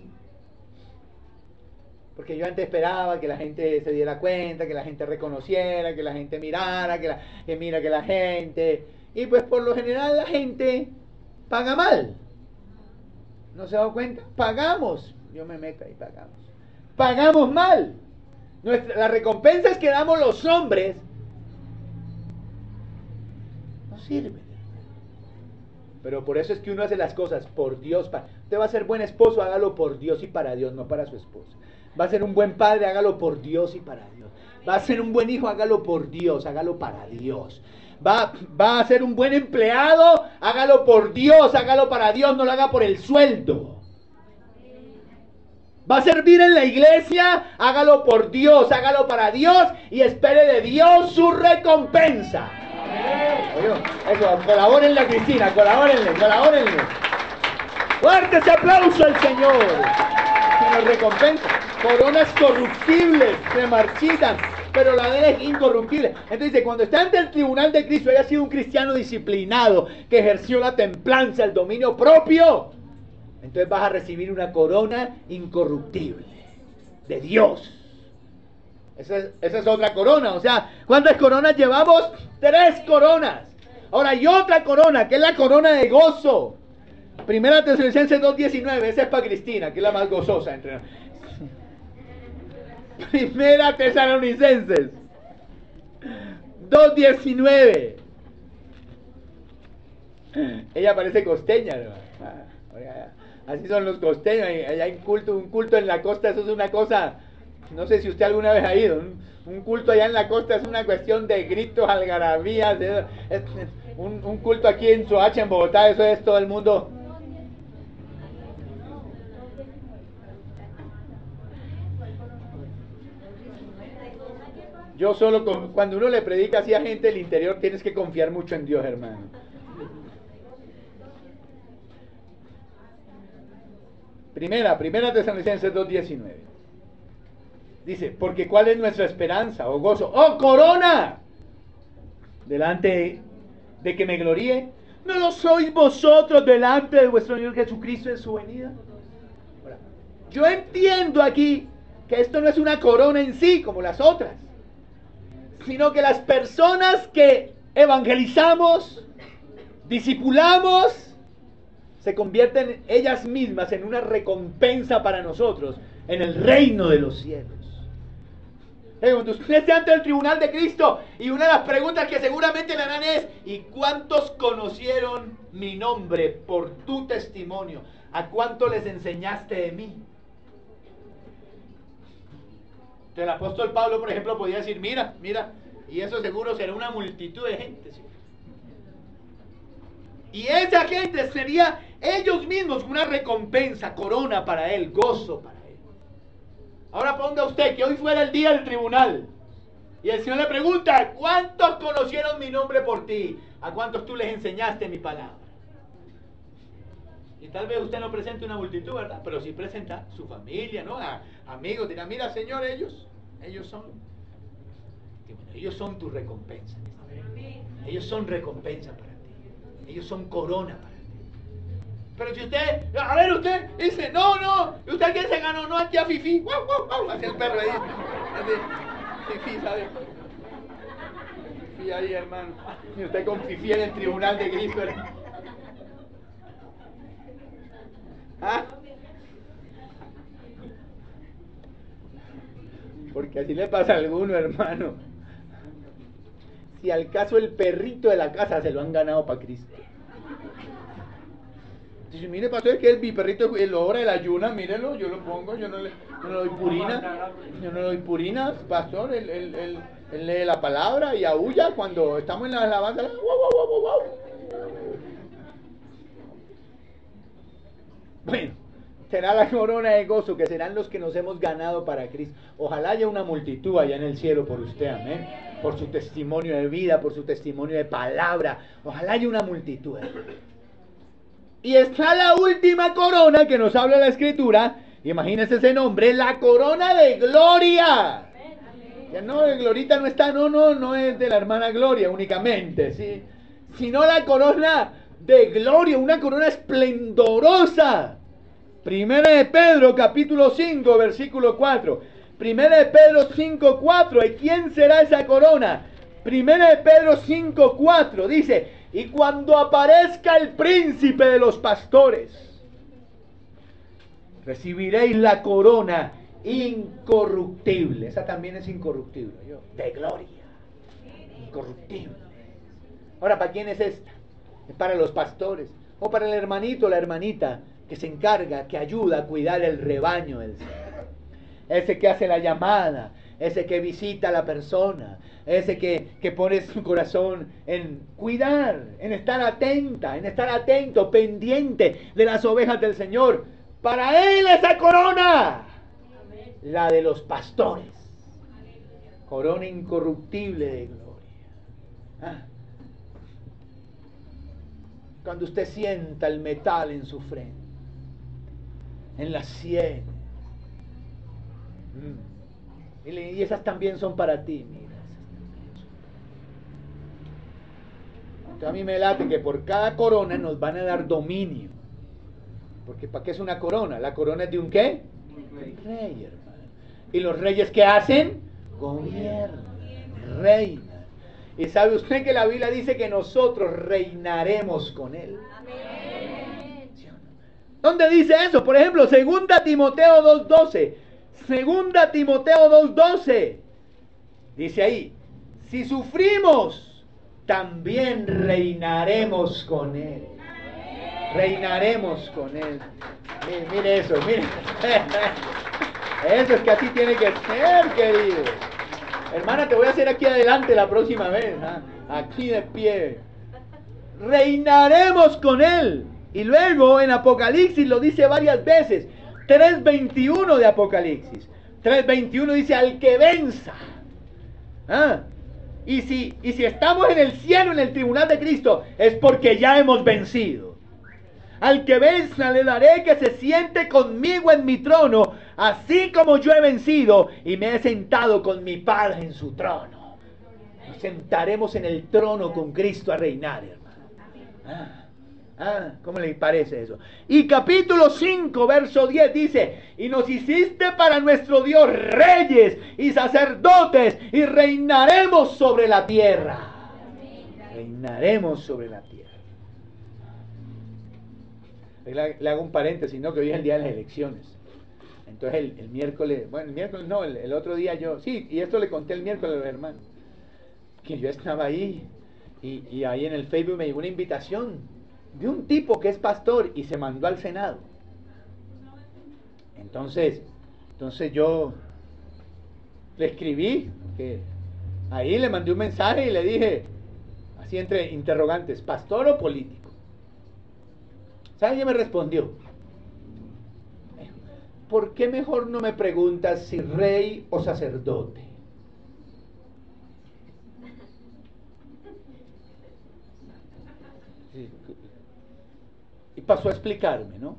Porque yo antes esperaba que la gente se diera cuenta, que la gente reconociera, que la gente mirara, que, la, que mira que la gente... Y pues por lo general la gente paga mal. ¿No se ha dado cuenta? Pagamos. Yo me meto ahí, pagamos. Pagamos mal. Nuestra, las recompensas que damos los hombres no sirven. Pero por eso es que uno hace las cosas por Dios. Para, usted va a ser buen esposo, hágalo por Dios y para Dios, no para su esposa. Va a ser un buen padre, hágalo por Dios y para Dios. Va a ser un buen hijo, hágalo por Dios, hágalo para Dios. Va, va a ser un buen empleado, hágalo por Dios, hágalo para Dios, no lo haga por el sueldo. Va a servir en la iglesia, hágalo por Dios, hágalo para Dios y espere de Dios su recompensa. Oye, eso, colabórenle a Cristina, colabórenle, colabórenle. Fuerte ese aplauso al Señor. Que nos recompensa. Coronas corruptibles, se marchitan, pero la de él es incorruptible. Entonces dice, cuando está ante el tribunal de Cristo, haya sido un cristiano disciplinado, que ejerció la templanza, el dominio propio, entonces vas a recibir una corona incorruptible de Dios. Esa es, esa es otra corona. O sea, ¿cuántas coronas llevamos? Tres coronas. Ahora hay otra corona, que es la corona de gozo. Primera Tesalonicenses dos diecinueve, esa es para Cristina, que es la más gozosa entre nosotros. Primera Tesalonicenses dos diecinueve. Ella parece costeña, ¿no? Así son los costeños. Allá hay un culto, un culto en la costa, eso es una cosa. No sé si usted alguna vez ha ido. Un, un culto allá en la costa es una cuestión de gritos, algarabías. De, es, un, un culto aquí en Soacha, en Bogotá, eso es todo el mundo. Yo solo, con, cuando uno le predica así a gente del interior, tienes que confiar mucho en Dios, hermano. Primera, primera Tesalonicenses dos diecinueve. Dice, porque ¿cuál es nuestra esperanza o gozo? ¡Oh, corona! Delante de que me gloríe. ¿No lo sois vosotros delante de vuestro Señor Jesucristo en su venida? Ahora, yo entiendo aquí que esto no es una corona en sí, como las otras, sino que las personas que evangelizamos, discipulamos, se convierten ellas mismas en una recompensa para nosotros en el reino de los cielos. Eh, Cuando usted esté ante el tribunal de Cristo, y una de las preguntas que seguramente le harán es: ¿y cuántos conocieron mi nombre por tu testimonio? ¿A cuánto les enseñaste de mí? El apóstol Pablo, por ejemplo, podía decir: mira, mira, y eso seguro será una multitud de gente, ¿sí? Y esa gente sería ellos mismos una recompensa, corona para él, gozo para él. Ahora ponga usted que hoy fuera el día del tribunal y el Señor le pregunta: ¿cuántos conocieron mi nombre por ti? ¿A cuántos tú les enseñaste mi palabra? Y tal vez usted no presente una multitud, ¿verdad? Pero sí presenta su familia, ¿no? A amigos, dirá: mira, Señor, ellos, ellos son, bueno, ellos son tu recompensa. Ellos son recompensa para ti. Ellos son corona para ti. Pero si usted, a ver, usted dice: no, no, ¿usted a quién se ganó? No, aquí a Fifi. ¡Guau, guau, guau! Hacia el perro ahí. Así, Fifi, ¿sabe? Fifi ahí, hermano. Y usted con Fifi en el tribunal de Cristo. ¿Ah? Porque así le pasa a alguno, hermano. Si al caso el perrito de la casa se lo han ganado para Cristo. Dice: mire, pastor, que es mi perrito, en la hora de la ayuna, mírelo, yo lo pongo, yo no le, no le doy purina, yo no le doy purina, pastor, él, él, él, él lee la palabra y aúlla cuando estamos en la alabanza. ¡Wow, wow, wow, wow! Bueno, será la corona de gozo, que serán los que nos hemos ganado para Cristo. Ojalá haya una multitud allá en el cielo por usted, amén. Por su testimonio de vida, por su testimonio de palabra. Ojalá haya una multitud. Y está la última corona que nos habla la Escritura. Imagínense ese nombre: la corona de gloria. Ya no, Glorita no está, no, no, no es de la hermana Gloria únicamente, ¿sí? Sino la corona de gloria, una corona esplendorosa. Primera de Pedro, capítulo cinco, versículo cuatro. Primera de Pedro cinco, cuatro. ¿Y quién será esa corona? Primera de Pedro cinco, cuatro. Dice: y cuando aparezca el príncipe de los pastores, recibiréis la corona incorruptible. Esa también es incorruptible, ¿yo? De gloria. Incorruptible. Ahora, ¿para quién es esta? Es para los pastores. O para el hermanito o la hermanita que se encarga, que ayuda a cuidar el rebaño del Señor. Ese que hace la llamada, ese que visita a la persona, ese que, que pone su corazón en cuidar, en estar atenta, en estar atento, pendiente de las ovejas del Señor. Para él esa corona, la de los pastores, corona incorruptible de gloria. Ah. Cuando usted sienta el metal en su frente, en las sienes, mm. y, le, y esas también son para ti, mira. Entonces a mí me late que por cada corona nos van a dar dominio. Porque ¿para qué es una corona? La corona es de un ¿qué? Un rey, rey, hermano. ¿Y los reyes qué hacen? Gobiernan, reinan. Y sabe usted que la Biblia dice que nosotros reinaremos con él. Amén. ¿Sí o no? ¿Dónde dice eso? Por ejemplo, segunda Timoteo dos doce. segunda Timoteo dos doce. Dice ahí: si sufrimos, también reinaremos con él. Reinaremos con él. Mire, mire eso, mire. Eso es que así tiene que ser, querido. Hermana, te voy a hacer aquí adelante la próxima vez, ¿eh? Aquí de pie. Reinaremos con él. Y luego en Apocalipsis lo dice varias veces. tres veintiuno de Apocalipsis. tres veintiuno dice: al que venza. ¿Ah? Y si, y si estamos en el cielo, en el tribunal de Cristo, es porque ya hemos vencido. Al que venza le daré que se siente conmigo en mi trono, así como yo he vencido y me he sentado con mi Padre en su trono. Nos sentaremos en el trono con Cristo a reinar, hermano. Ah, ah, ¿cómo le parece eso? Y capítulo cinco, verso diez dice: y nos hiciste para nuestro Dios reyes y sacerdotes, y reinaremos sobre la tierra. Reinaremos sobre la tierra. Le, le hago un paréntesis, ¿no? Que hoy es el día de las elecciones. Entonces el, el miércoles, bueno, el miércoles no, el, el otro día yo, sí, y esto le conté el miércoles a los hermanos, que yo estaba ahí, y, y ahí en el Facebook me llegó una invitación de un tipo que es pastor y se mandó al Senado. Entonces, entonces yo le escribí, que ahí le mandé un mensaje y le dije, así entre interrogantes, ¿pastor o político? ¿Saben qué me respondió? ¿Por qué mejor no me preguntas si rey o sacerdote? Y pasó a explicarme, ¿no?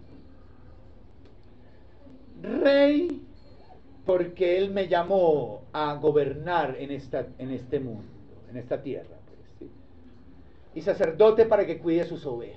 Rey, porque él me llamó a gobernar en, esta, en este mundo, en esta tierra. Pues, ¿sí? Y sacerdote para que cuide sus ovejas.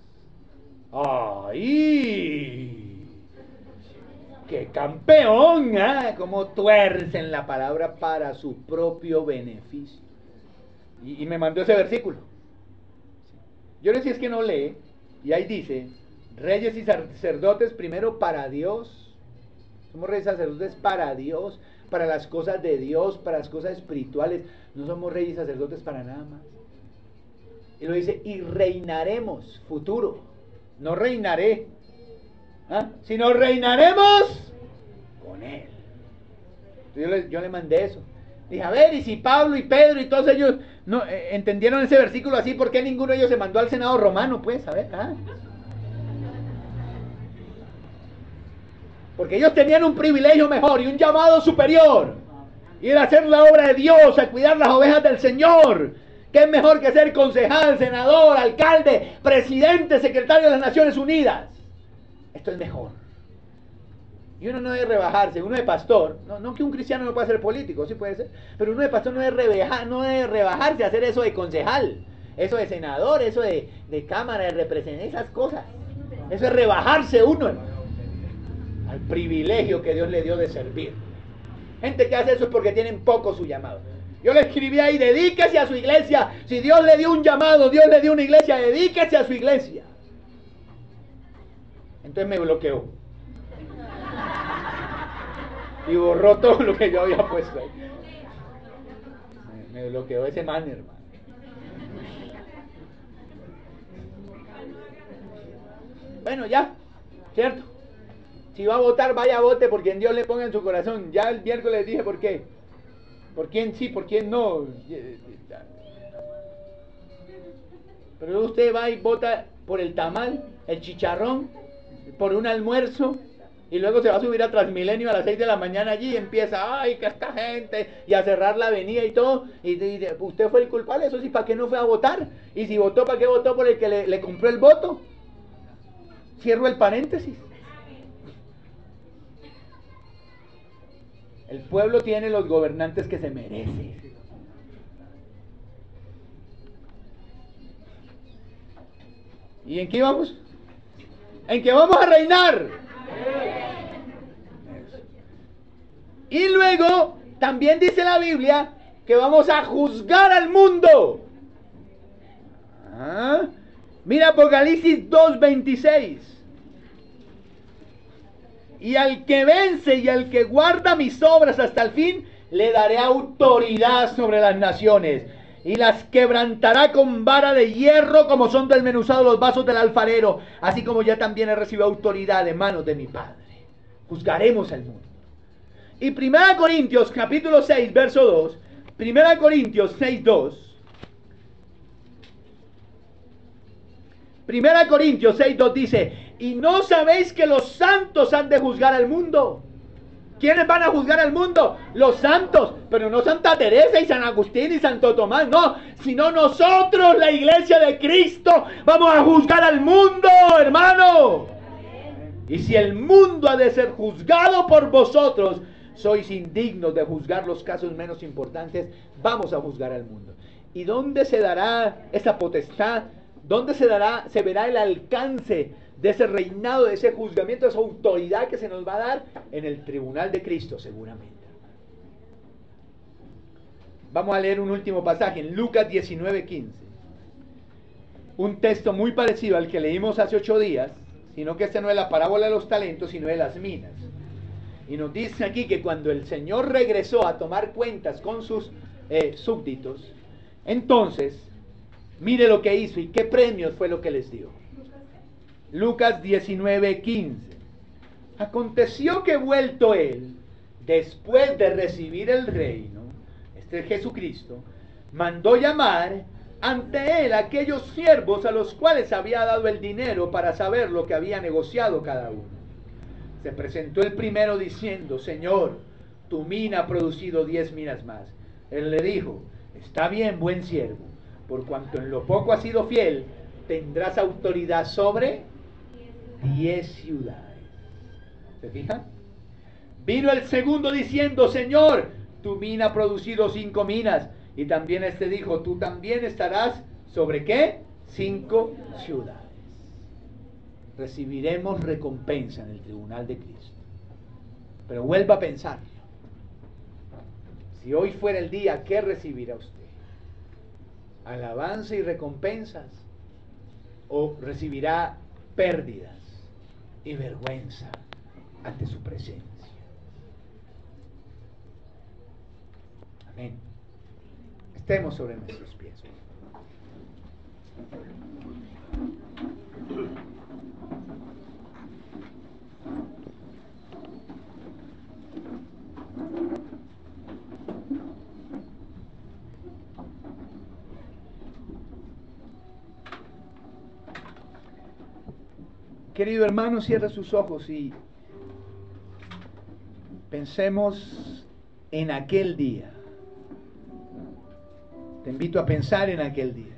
¡Ay! ¡Qué campeón! ¿Eh? Cómo tuercen la palabra para su propio beneficio. Y, y me mandó ese versículo. Yo le decía, es que no lee. Y ahí dice, reyes y sacerdotes primero para Dios. Somos reyes y sacerdotes para Dios, para las cosas de Dios, para las cosas espirituales. No somos reyes y sacerdotes para nada más. Y lo dice, y reinaremos, futuro. No reinaré, ¿ah? Sino reinaremos con Él. Entonces yo, le, yo le mandé eso. Dije, a ver, y si Pablo y Pedro y todos ellos no eh, entendieron ese versículo así, ¿por qué ninguno de ellos se mandó al Senado romano? Pues, a ver, ¿ah? Porque ellos tenían un privilegio mejor y un llamado superior. Ir a hacer la obra de Dios, a cuidar las ovejas del Señor. ¿Qué es mejor que ser concejal, senador, alcalde, presidente, secretario de las Naciones Unidas? Esto es mejor. Y uno no debe rebajarse, uno de pastor, no, no que un cristiano no pueda ser político, sí puede ser, pero uno de pastor no debe, rebajar, no debe rebajarse a hacer eso de concejal, eso de senador, eso de, de cámara, de representación, esas cosas. Eso es rebajarse uno, hermano, al privilegio que Dios le dio de servir. Gente que hace eso es porque tienen poco su llamado. Yo le escribí ahí, dedíquese a su iglesia. Si Dios le dio un llamado, Dios le dio una iglesia, dedíquese a su iglesia. Entonces me bloqueó. Y borró todo lo que yo había puesto ahí. Me, me bloqueó ese man, hermano. Bueno, ya, ¿cierto? Si va a votar, vaya a vote por quien Dios le ponga en su corazón. Ya el miércoles dije por qué. ¿Por quién sí, por quién no? Pero usted va y vota por el tamal, el chicharrón, por un almuerzo, y luego se va a subir a Transmilenio a las seis de la mañana allí y empieza, ay, que esta gente, y a cerrar la avenida y todo, y, y usted fue el culpable, eso sí, ¿para qué no fue a votar? Y si votó, ¿para qué votó por el que le, le compró el voto? Cierro el paréntesis. El pueblo tiene los gobernantes que se merece. ¿Y en qué vamos? En que vamos a reinar. Y luego también dice la Biblia que vamos a juzgar al mundo. ¿Ah? Mira Apocalipsis dos veintiséis. Y al que vence y al que guarda mis obras hasta el fin, le daré autoridad sobre las naciones, y las quebrantará con vara de hierro, como son desmenuzados los vasos del alfarero, así como ya también he recibido autoridad de manos de mi Padre. Juzgaremos al mundo. Y Primera Corintios capítulo seis, verso dos, Primera Corintios seis, dos, Primera Corintios seis, dos dice, y no sabéis que los santos han de juzgar al mundo. ¿Quiénes van a juzgar al mundo? Los santos, pero no Santa Teresa y San Agustín y Santo Tomás, no, sino nosotros, la iglesia de Cristo, vamos a juzgar al mundo, hermano. Y si el mundo ha de ser juzgado por vosotros, sois indignos de juzgar los casos menos importantes, vamos a juzgar al mundo. ¿Y dónde se dará esa potestad? ¿Dónde se dará, se verá el alcance de ese reinado, de ese juzgamiento, de esa autoridad que se nos va a dar? En el tribunal de Cristo, seguramente. Vamos a leer un último pasaje en Lucas diecinueve, quince. Un texto muy parecido al que leímos hace ocho días, sino que este no es la parábola de los talentos, sino de las minas. Y nos dice aquí que cuando el Señor regresó a tomar cuentas con sus eh, súbditos, entonces, mire lo que hizo y qué premios fue lo que les dio. Lucas diecinueve, quince. Aconteció que vuelto él, después de recibir el reino, este es Jesucristo, mandó llamar ante él a aquellos siervos a los cuales había dado el dinero para saber lo que había negociado cada uno. Se presentó el primero diciendo: Señor, tu mina ha producido diez minas más. Él le dijo: está bien, buen siervo, por cuanto en lo poco has sido fiel, tendrás autoridad sobre diez ciudades. ¿Se fijan? Vino el segundo diciendo: Señor, tu mina ha producido cinco minas. Y también este dijo: tú también estarás sobre ¿qué? Cinco ciudades. Recibiremos recompensa en el tribunal de Cristo. Pero vuelva a pensar. Si hoy fuera el día, ¿qué recibirá usted? ¿Alabanza y recompensas? ¿O recibirá pérdidas y vergüenza ante su presencia? Amén. Estemos sobre nuestros pies. Querido hermano, cierra sus ojos y pensemos en aquel día. Te invito a pensar en aquel día.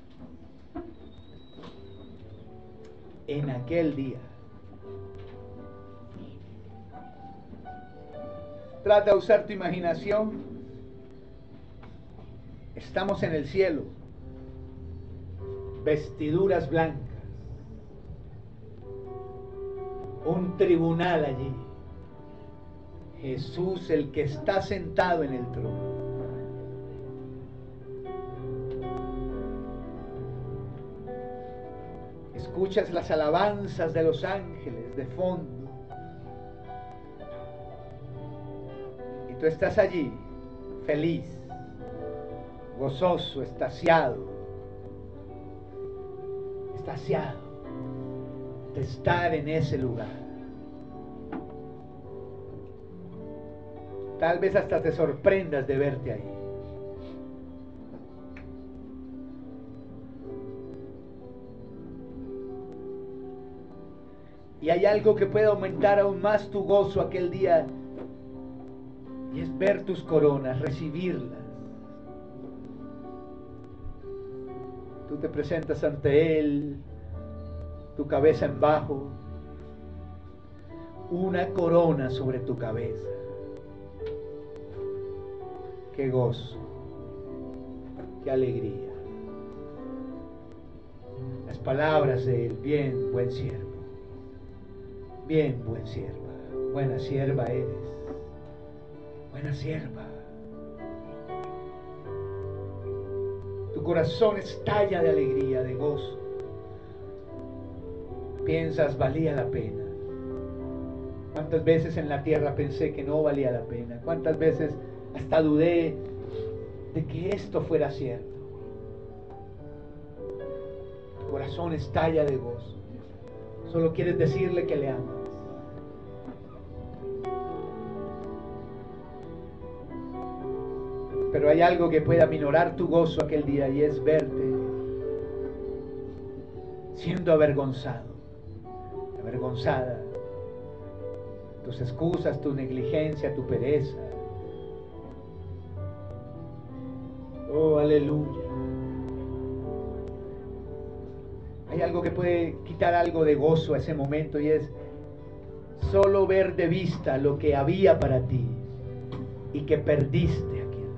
En aquel día. Trata de usar tu imaginación. Estamos en el cielo. Vestiduras blancas. Un tribunal allí. Jesús, el que está sentado en el trono. Escuchas las alabanzas de los ángeles de fondo. Y tú estás allí, feliz, gozoso, extasiado. Extasiado de estar en ese lugar. Tal vez hasta te sorprendas de verte ahí. Y hay algo que puede aumentar aún más tu gozo aquel día, y es ver tus coronas, recibirlas. Tú te presentas ante Él, tu cabeza en bajo, una corona sobre tu cabeza. Qué gozo, qué alegría. Las palabras de Él: bien, buen siervo. Bien, buen sierva, buena sierva eres, buena sierva. Tu corazón estalla de alegría, de gozo. Piensas: valía la pena. ¿Cuántas veces en la tierra pensé que no valía la pena? ¿Cuántas veces hasta dudé de que esto fuera cierto? Tu corazón estalla de gozo. Solo quieres decirle que le amas. Pero hay algo que puede aminorar tu gozo aquel día, y es verte siendo avergonzado, avergonzada. Tus excusas, tu negligencia, tu pereza. Oh, aleluya. Hay algo que puede quitar algo de gozo a ese momento, y es solo ver de vista lo que había para ti y que perdiste aquí en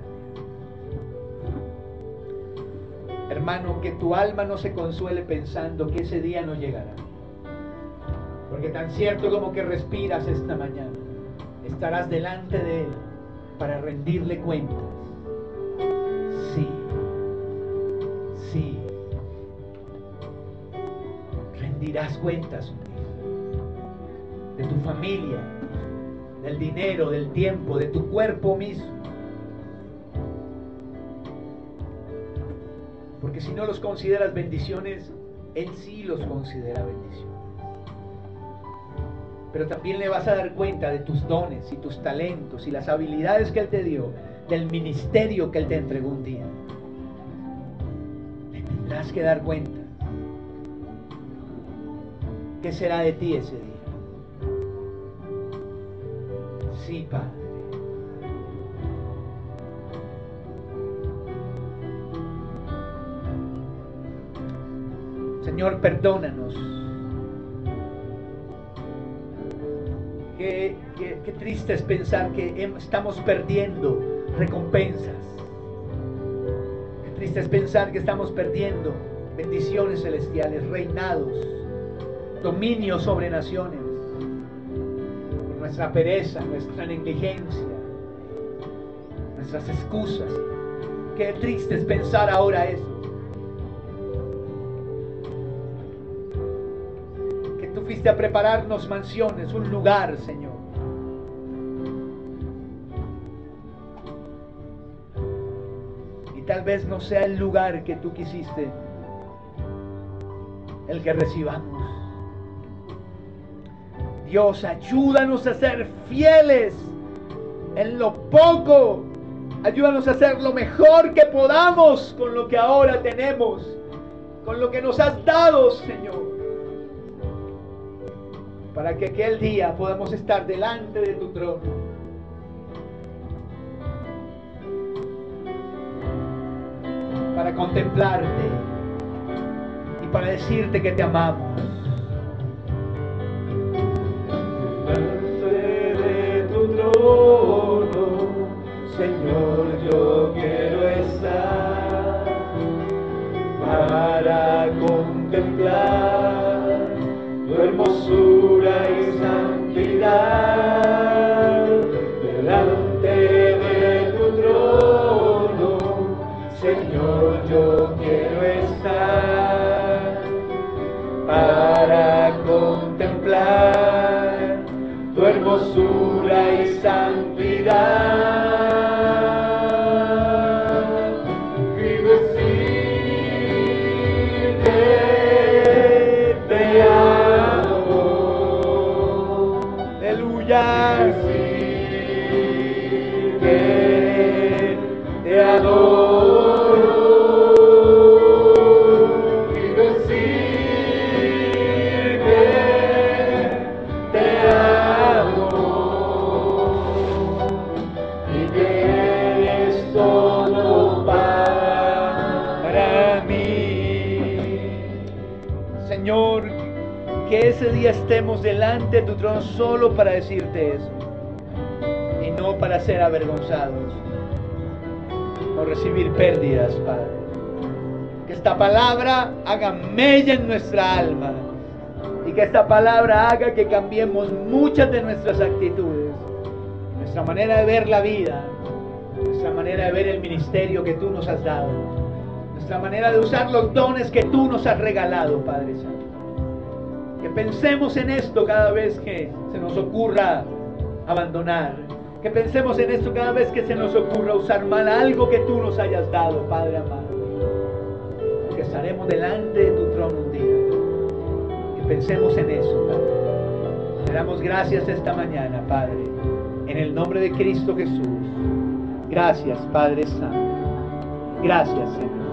la vida. Hermano, que tu alma no se consuele pensando que ese día no llegará, porque tan cierto como que respiras esta mañana, estarás delante de Él para rendirle cuentas. Sí, sí. Rendirás cuentas un día de tu familia, del dinero, del tiempo, de tu cuerpo mismo. Porque si no los consideras bendiciones, Él sí los considera bendiciones. Pero también le vas a dar cuenta de tus dones y tus talentos y las habilidades que Él te dio, del ministerio que Él te entregó un día. Le tendrás que dar cuenta. ¿Qué será de ti ese día? Sí, Padre. Señor, perdónanos. Qué, qué, qué triste es pensar que estamos perdiendo recompensas. Qué triste es pensar que estamos perdiendo bendiciones celestiales, reinados, dominio sobre naciones, por nuestra pereza, nuestra negligencia, nuestras excusas. Qué triste es pensar ahora eso. Fuiste a prepararnos mansiones, un lugar, Señor. Y tal vez no sea el lugar que tú quisiste el que recibamos. Dios, ayúdanos a ser fieles en lo poco. Ayúdanos a hacer lo mejor que podamos con lo que ahora tenemos, con lo que nos has dado, Señor. Para que aquel día podamos estar delante de tu trono. Para contemplarte y para decirte que te amamos. Delante de tu trono, Señor, yo quiero estar para contemplar tu hermosura y santidad. Delante de tu trono, Señor, yo quiero estar para contemplar tu hermosura y santidad. Que te adoro y decir que te amo y que eres todo para mí. Señor, que ese día estemos delante de tu trono solo para decirte eso. Y no para ser avergonzados o recibir pérdidas, Padre. Que esta palabra haga mella en nuestra alma y que esta palabra haga que cambiemos muchas de nuestras actitudes, nuestra manera de ver la vida, nuestra manera de ver el ministerio que tú nos has dado, nuestra manera de usar los dones que tú nos has regalado, Padre Santo. Que pensemos en esto cada vez que se nos ocurra abandonar. Que pensemos en esto cada vez que se nos ocurra usar mal algo que tú nos hayas dado, Padre amado. Que estaremos delante de tu trono un día. Que pensemos en eso, Padre. Te damos gracias esta mañana, Padre, en el nombre de Cristo Jesús. Gracias, Padre Santo. Gracias, Señor.